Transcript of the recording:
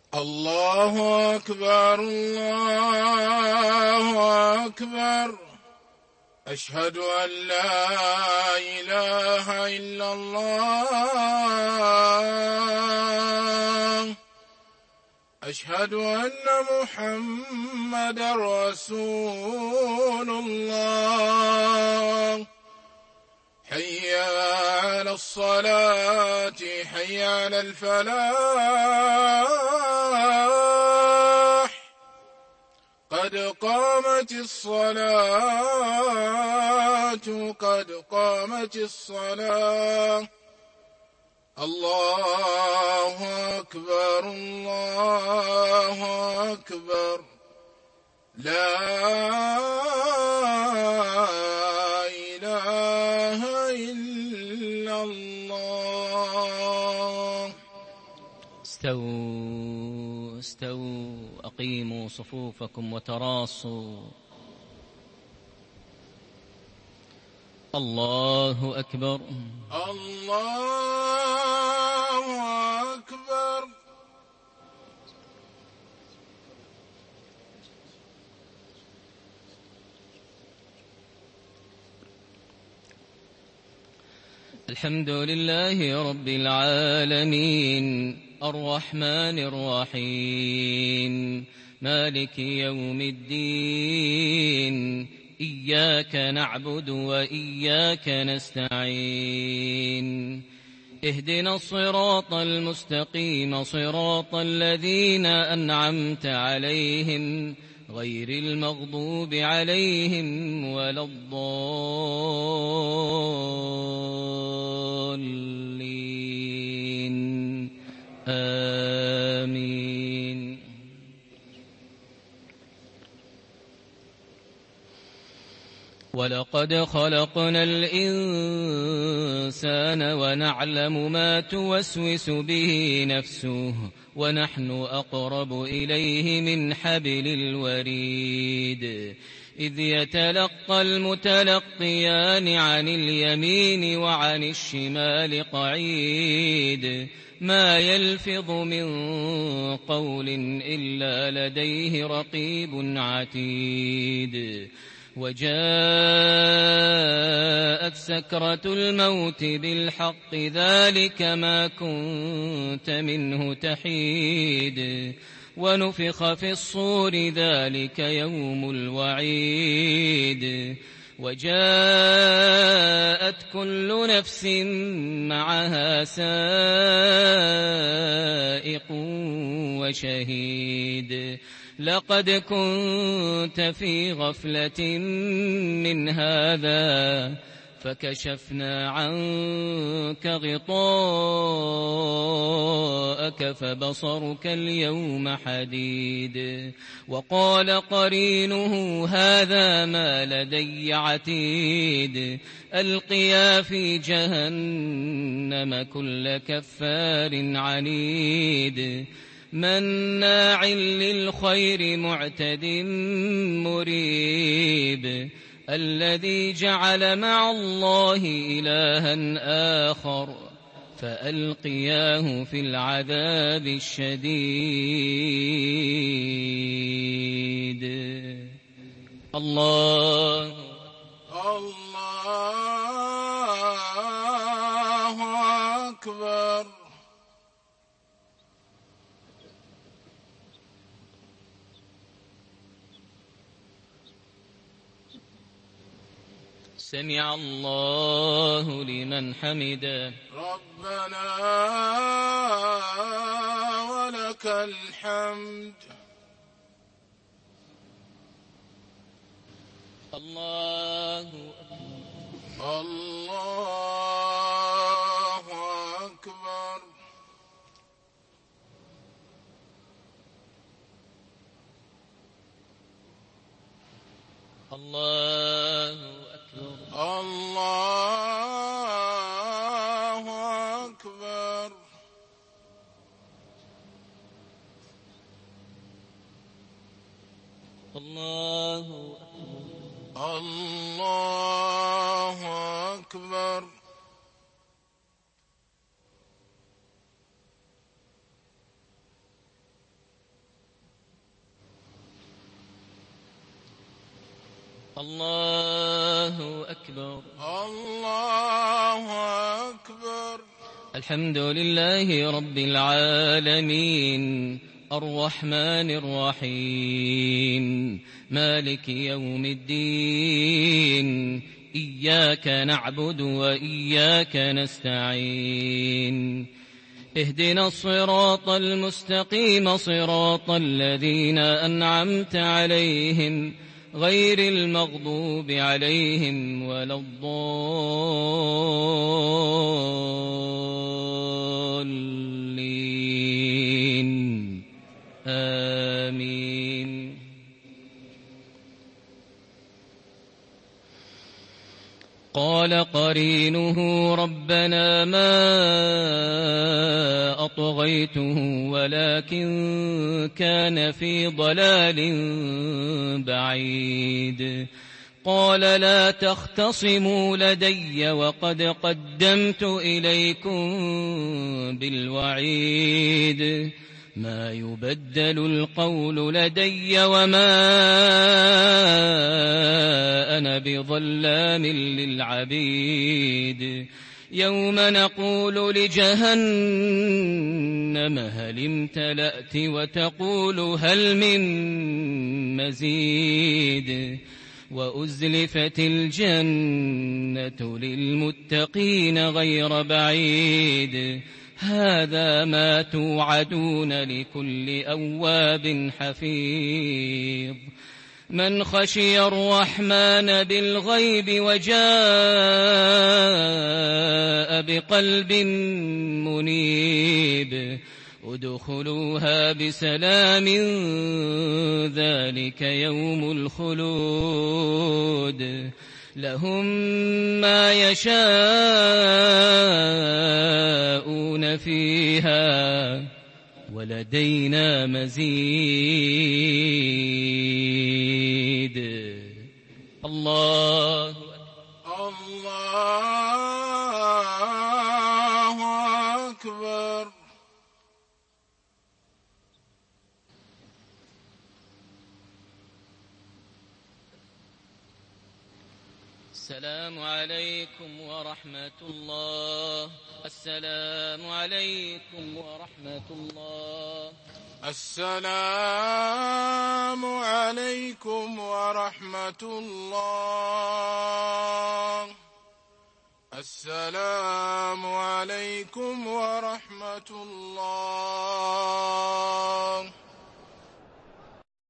الله أكبر الله أكبر. أشهد أن لا إله إلا الله. أشهد أن محمدًا رسول الله. حي على الصلاة حي على الفلاح. قد قامت الصلاة قد قامت الصلاة. الله أكبر الله أكبر. لا إله إلا الله. استووا استووا، أقيموا صفوفكم وتراصوا. الله أكبر الله أكبر. الحمد لله رب العالمين، الرحمن الرحيم، مالك يوم الدين. إياك نعبد وإياك نستعين. اهدنا الصراط المستقيم، صراط الذين أنعمت عليهم، غير المغضوب عليهم ولا الضالين. آمين. ولقد خلقنا الإنسان ونعلم ما توسوس به نفسه، ونحن أقرب إليه من حبل الوريد. إذ يتلقى المتلقيان عن اليمين وعن الشمال قعيد. ما يلفظ من قول إلا لديه رقيب عتيد. وجاءت سكرة الموت بالحق، ذلك ما كنت منه تحيد. ونفخ في الصور، ذلك يوم الوعيد. وجاءت كل نفس معها سائق وشهيد. لقد كنت في غفلة من هذا، فكشفنا عنك غطاءك فبصرك اليوم حديد. وقال قرينه هذا ما لدي عتيد. ألقيا في جهنم كل كفار عنيد. مناع للخير معتد مريب. الذي جعل مع الله إلها آخر، فألقياه في العذاب الشديد. الله أكبر. سمع الله لمن حمده. ربنا ولك الحمد. الله الله أكبر. الله أكبر. الله أكبر. الله أكبر. الله أكبر. الله أكبر. الله أكبر. الحمد لله رب العالمين الرحمن الرحيم مالك يوم الدين إياك نعبد وإياك نستعين اهدنا الصراط المستقيم صراط الذين أنعمت عليهم غير المغضوب عليهم ولا الضالين آمين. قال قرينه ربنا ما أطغيته ولكن كان في ضلال بعيد. قال لا تختصموا لدي وقد قدمت إليكم بالوعيد ما يبدل القول لدي وما أنا بظلام للعبيد. يوم نقول لجهنم هل امتلأت وتقول هل من مزيد وأزلفت الجنة للمتقين غير بعيد هذا ما توعدون لكل أواب حفيظ. من خشي الرحمن بالغيب وجاء بقلب منيب ادخلوها بسلام ذلك يوم الخلود لهم ما يشاءون فيها ولدينا مزيد. الله أكبر. السلام عليكم ورحمة الله. السلام عليكم ورحمة الله. السلام عليكم ورحمة الله. السلام عليكم ورحمة الله.